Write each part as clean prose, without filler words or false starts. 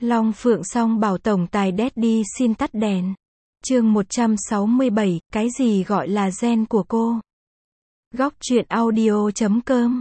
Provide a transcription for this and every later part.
Long Phượng Song bảo tổng tài Daddy xin tắt đèn. Chương 167, cái gì gọi là gen của cô? Góc truyện audio.com.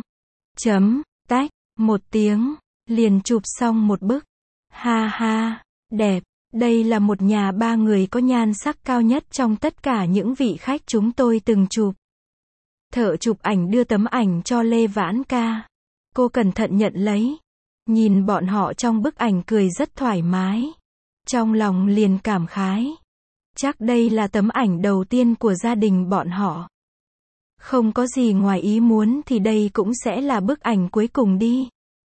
Tách, một tiếng, liền chụp xong một bức. Ha ha, đẹp, đây là một nhà ba người có nhan sắc cao nhất trong tất cả những vị khách chúng tôi từng chụp. Thợ chụp ảnh đưa tấm ảnh cho Lê Vãn Ca. Cô cẩn thận nhận lấy. Nhìn bọn họ trong bức ảnh cười rất thoải mái. Trong lòng liền cảm khái. Chắc đây là tấm ảnh đầu tiên của gia đình bọn họ. Không có gì ngoài ý muốn thì đây cũng sẽ là bức ảnh cuối cùng đi.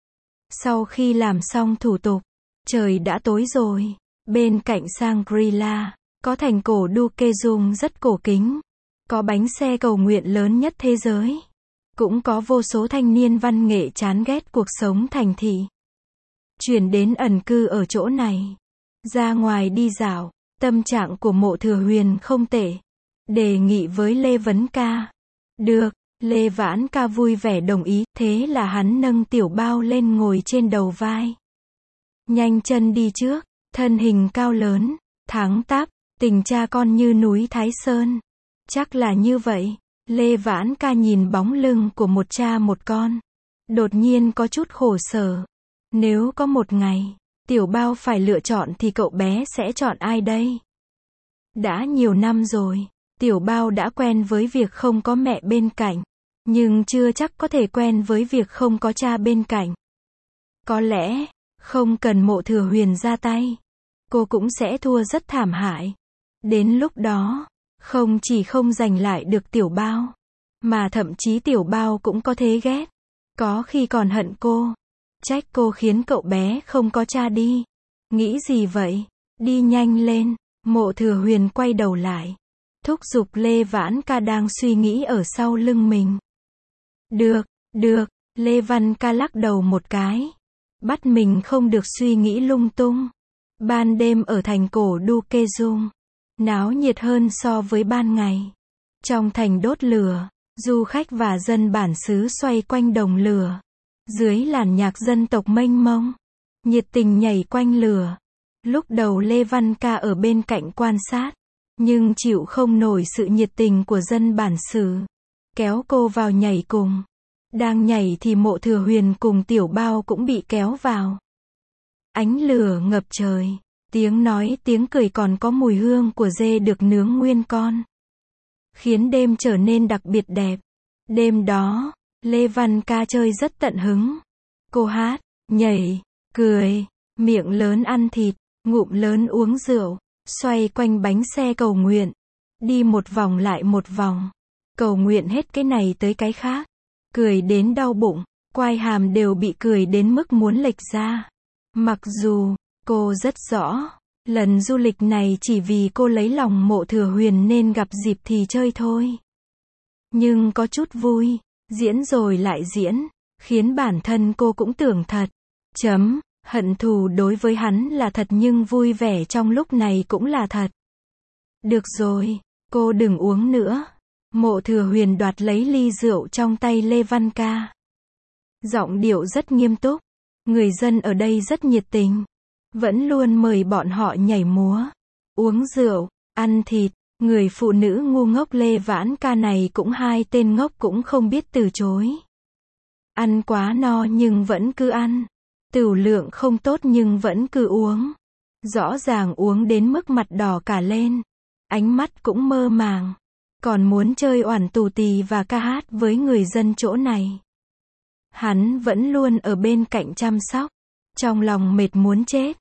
Sau khi làm xong thủ tục, trời đã tối rồi. Bên cạnh Shangri-La, có thành cổ Duke Dung rất cổ kính. Có bánh xe cầu nguyện lớn nhất thế giới. Cũng có vô số thanh niên văn nghệ chán ghét cuộc sống thành thị. Chuyển đến ẩn cư ở chỗ này. Ra ngoài đi dạo, tâm trạng của Mộ Thừa Huyền không tệ. Đề nghị với Lê Vấn Ca. Được, Lê Vãn Ca vui vẻ đồng ý, thế là hắn nâng Tiểu Bao lên ngồi trên đầu vai. Nhanh chân đi trước, thân hình cao lớn, thẳng tắp, tình cha con như núi Thái Sơn. Chắc là như vậy. Lê Vãn Ca nhìn bóng lưng của một cha một con. Đột nhiên có chút khổ sở. Nếu có một ngày, Tiểu Bao phải lựa chọn thì cậu bé sẽ chọn ai đây? Đã nhiều năm rồi, Tiểu Bao đã quen với việc không có mẹ bên cạnh. Nhưng chưa chắc có thể quen với việc không có cha bên cạnh. Có lẽ, không cần Mộ Thừa Huyền ra tay, cô cũng sẽ thua rất thảm hại. Đến lúc đó, không chỉ không giành lại được Tiểu Bao, mà thậm chí Tiểu Bao cũng có thế ghét. Có khi còn hận cô. Trách cô khiến cậu bé không có cha đi. Nghĩ gì vậy? Đi nhanh lên. Mộ Thừa Huyền quay đầu lại. Thúc giục Lê Vãn Ca đang suy nghĩ ở sau lưng mình. Được. Lê Văn Ca lắc đầu một cái. Bắt mình không được suy nghĩ lung tung. Ban đêm ở thành cổ Duke Dung, náo nhiệt hơn so với ban ngày. Trong thành đốt lửa, du khách và dân bản xứ xoay quanh đồng lửa. Dưới làn nhạc dân tộc mênh mông, nhiệt tình nhảy quanh lửa. Lúc đầu Lê Văn Ca ở bên cạnh quan sát, nhưng chịu không nổi sự nhiệt tình của dân bản xứ. Kéo cô vào nhảy cùng. Đang nhảy thì Mộ Thừa Huyền cùng Tiểu Bao cũng bị kéo vào. Ánh lửa ngập trời, tiếng nói tiếng cười còn có mùi hương của dê được nướng nguyên con. Khiến đêm trở nên đặc biệt đẹp. Đêm đó, Lê Văn Ca chơi rất tận hứng. Cô hát, nhảy, cười, miệng lớn ăn thịt, ngụm lớn uống rượu, xoay quanh bánh xe cầu nguyện. Đi một vòng lại một vòng. Cầu nguyện hết cái này tới cái khác. Cười đến đau bụng, quai hàm đều bị cười đến mức muốn lệch ra. Mặc dù, cô rất rõ, lần du lịch này chỉ vì cô lấy lòng Mộ Thừa Huyền nên gặp dịp thì chơi thôi. Nhưng có chút vui, diễn rồi lại diễn, khiến bản thân cô cũng tưởng thật. Hận thù đối với hắn là thật nhưng vui vẻ trong lúc này cũng là thật. Được rồi, cô đừng uống nữa. Mộ Thừa Huyền đoạt lấy ly rượu trong tay Lê Văn Ca. Giọng điệu rất nghiêm túc. Người dân ở đây rất nhiệt tình. Vẫn luôn mời bọn họ nhảy múa, uống rượu, ăn thịt. Người phụ nữ ngu ngốc Lê Vãn Ca này cũng hai tên ngốc cũng không biết từ chối. Ăn quá no nhưng vẫn cứ ăn. Tửu lượng không tốt nhưng vẫn cứ uống. Rõ ràng uống đến mức mặt đỏ cả lên. Ánh mắt cũng mơ màng. Còn muốn chơi oản tù tì và ca hát với người dân chỗ này. Hắn vẫn luôn ở bên cạnh chăm sóc. Trong lòng mệt muốn chết.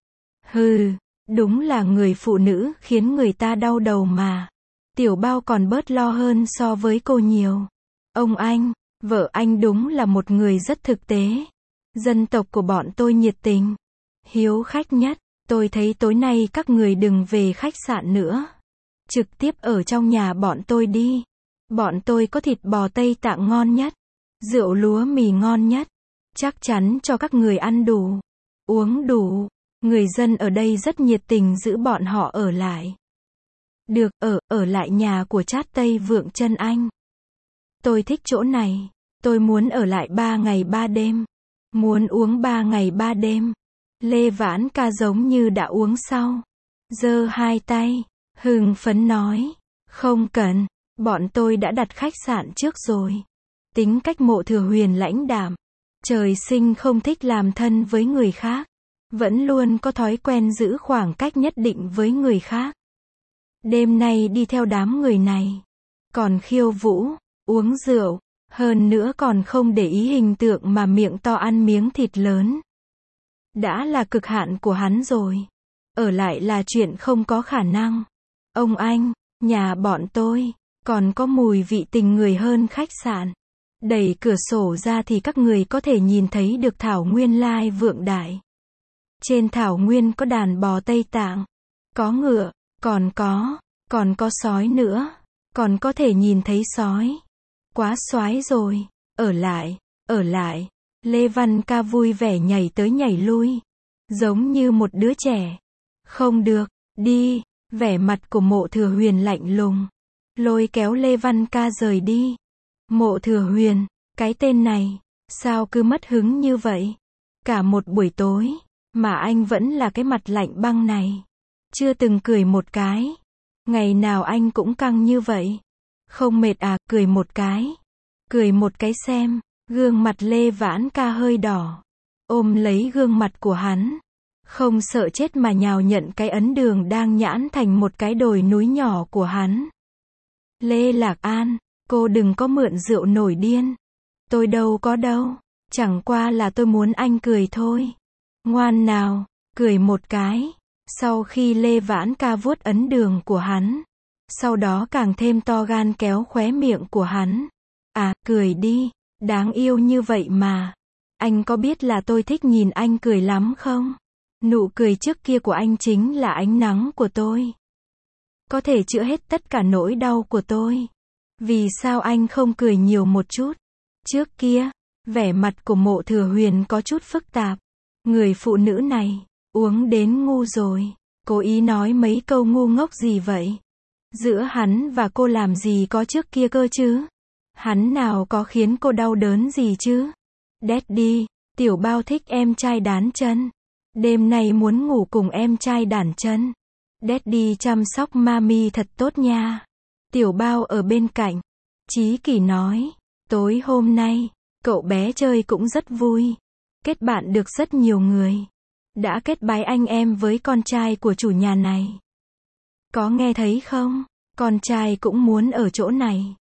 Đúng là người phụ nữ khiến người ta đau đầu mà. Tiểu Bao còn bớt lo hơn so với cô nhiều. Ông anh, vợ anh đúng là một người rất thực tế. Dân tộc của bọn tôi nhiệt tình, hiếu khách nhất. Tôi thấy tối nay các người đừng về khách sạn nữa. Trực tiếp ở trong nhà bọn tôi đi. Bọn tôi có thịt bò Tây Tạng ngon nhất. Rượu lúa mì ngon nhất. Chắc chắn cho các người ăn đủ, uống đủ. Người dân ở đây rất nhiệt tình giữ bọn họ ở lại. Được, ở lại nhà của Chát Tây Vượng Chân Anh. Tôi thích chỗ này. Tôi muốn ở lại 3 ngày 3 đêm. Muốn uống 3 ngày 3 đêm. Lê Vãn Ca giống như đã uống sau. Giơ hai tay, hưng phấn nói. Không cần, bọn tôi đã đặt khách sạn trước rồi. Tính cách Mộ Thừa Huyền lãnh đạm. Trời sinh không thích làm thân với người khác. Vẫn luôn có thói quen giữ khoảng cách nhất định với người khác. Đêm nay đi theo đám người này. Còn khiêu vũ, uống rượu. Hơn nữa còn không để ý hình tượng mà miệng to ăn miếng thịt lớn. Đã là cực hạn của hắn rồi. Ở lại là chuyện không có khả năng. Ông anh, nhà bọn tôi, còn có mùi vị tình người hơn khách sạn. Đẩy cửa sổ ra thì các người có thể nhìn thấy được thảo nguyên lai vượng đại. Trên thảo nguyên có đàn bò Tây Tạng. Có ngựa, còn có sói nữa. Còn có thể nhìn thấy sói. Quá soái rồi, ở lại. Lê Văn Ca vui vẻ nhảy tới nhảy lui. Giống như một đứa trẻ. Không được, đi, vẻ mặt của Mộ Thừa Huyền lạnh lùng. Lôi kéo Lê Văn Ca rời đi. Mộ Thừa Huyền, cái tên này, sao cứ mất hứng như vậy? Cả một buổi tối, mà anh vẫn là cái mặt lạnh băng này. Chưa từng cười một cái. Ngày nào anh cũng căng như vậy. Không mệt à, cười một cái. Cười một cái xem. Gương mặt Lê Vãn Ca hơi đỏ. Ôm lấy gương mặt của hắn. Không sợ chết mà nhào nhận cái ấn đường đang nhãn thành một cái đồi núi nhỏ của hắn. Lê Lạc An, cô đừng có mượn rượu nổi điên. Tôi đâu có đâu. Chẳng qua là tôi muốn anh cười thôi. Ngoan nào, cười một cái. Sau khi Lê Vãn Ca vuốt ấn đường của hắn. Sau đó càng thêm to gan kéo khóe miệng của hắn. À, cười đi, đáng yêu như vậy mà. Anh có biết là tôi thích nhìn anh cười lắm không? Nụ cười trước kia của anh chính là ánh nắng của tôi. Có thể chữa hết tất cả nỗi đau của tôi. Vì sao anh không cười nhiều một chút? Trước kia, vẻ mặt của Mộ Thừa Huyền có chút phức tạp. Người phụ nữ này, uống đến ngu rồi. Cố ý nói mấy câu ngu ngốc gì vậy? Giữa hắn và cô làm gì có trước kia cơ chứ? Hắn nào có khiến cô đau đớn gì chứ? Daddy, Tiểu Bao thích em trai đán chân. Đêm nay muốn ngủ cùng em trai đản chân. Daddy chăm sóc mami thật tốt nha. Tiểu Bao ở bên cạnh. Chí Kỳ nói, tối hôm nay, cậu bé chơi cũng rất vui. Kết bạn được rất nhiều người. Đã kết bái anh em với con trai của chủ nhà này. Có nghe thấy không? Con trai cũng muốn ở chỗ này.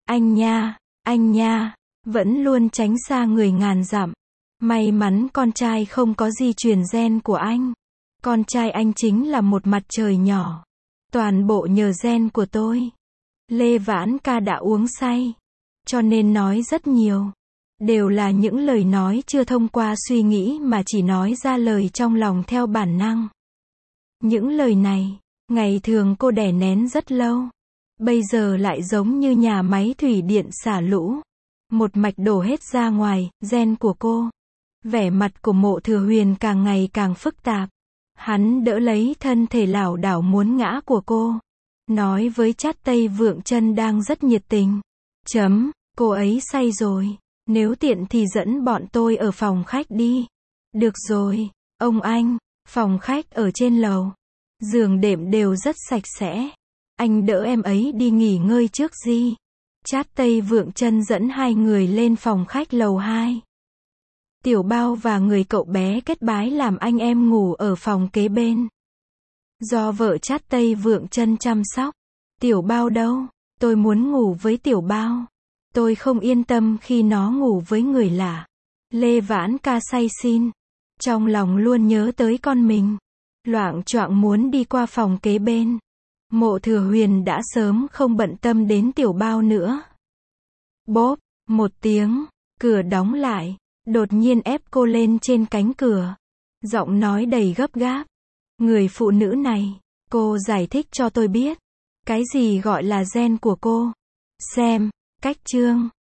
Anh nha, vẫn luôn tránh xa người ngàn dặm. May mắn con trai không có di truyền gen của anh. Con trai anh chính là một mặt trời nhỏ. Toàn bộ nhờ gen của tôi. Lê Vãn Ca đã uống say. Cho nên nói rất nhiều. Đều là những lời nói chưa thông qua suy nghĩ mà chỉ nói ra lời trong lòng theo bản năng. Những lời này, ngày thường cô đè nén rất lâu. Bây giờ lại giống như nhà máy thủy điện xả lũ. Một mạch đổ hết ra ngoài, gen của cô. Vẻ mặt của Mộ Thừa Huyền càng ngày càng phức tạp. Hắn đỡ lấy thân thể lảo đảo muốn ngã của cô. Nói với Trát Tây Vượng Chân đang rất nhiệt tình. Cô ấy say rồi. Nếu tiện thì dẫn bọn tôi ở phòng khách đi. Được rồi, ông anh. Phòng khách ở trên lầu. Giường đệm đều rất sạch sẽ. Anh đỡ em ấy đi nghỉ ngơi trước gì. Trát Tây Vượng Chân dẫn hai người lên phòng khách lầu 2. Tiểu Bao và người cậu bé kết bái làm anh em ngủ ở phòng kế bên. Do vợ Trát Tây Vượng Chân chăm sóc. Tiểu Bao đâu? Tôi muốn ngủ với Tiểu Bao. Tôi không yên tâm khi nó ngủ với người lạ. Lê Vãn Ca say xin. Trong lòng luôn nhớ tới con mình. Loạng choạng muốn đi qua phòng kế bên. Mộ Thừa Huyền đã sớm không bận tâm đến Tiểu Bao nữa. Bốp, một tiếng, cửa đóng lại. Đột nhiên ép cô lên trên cánh cửa. Giọng nói đầy gấp gáp. Người phụ nữ này, cô giải thích cho tôi biết. Cái gì gọi là gen của cô? Xem, cách chương.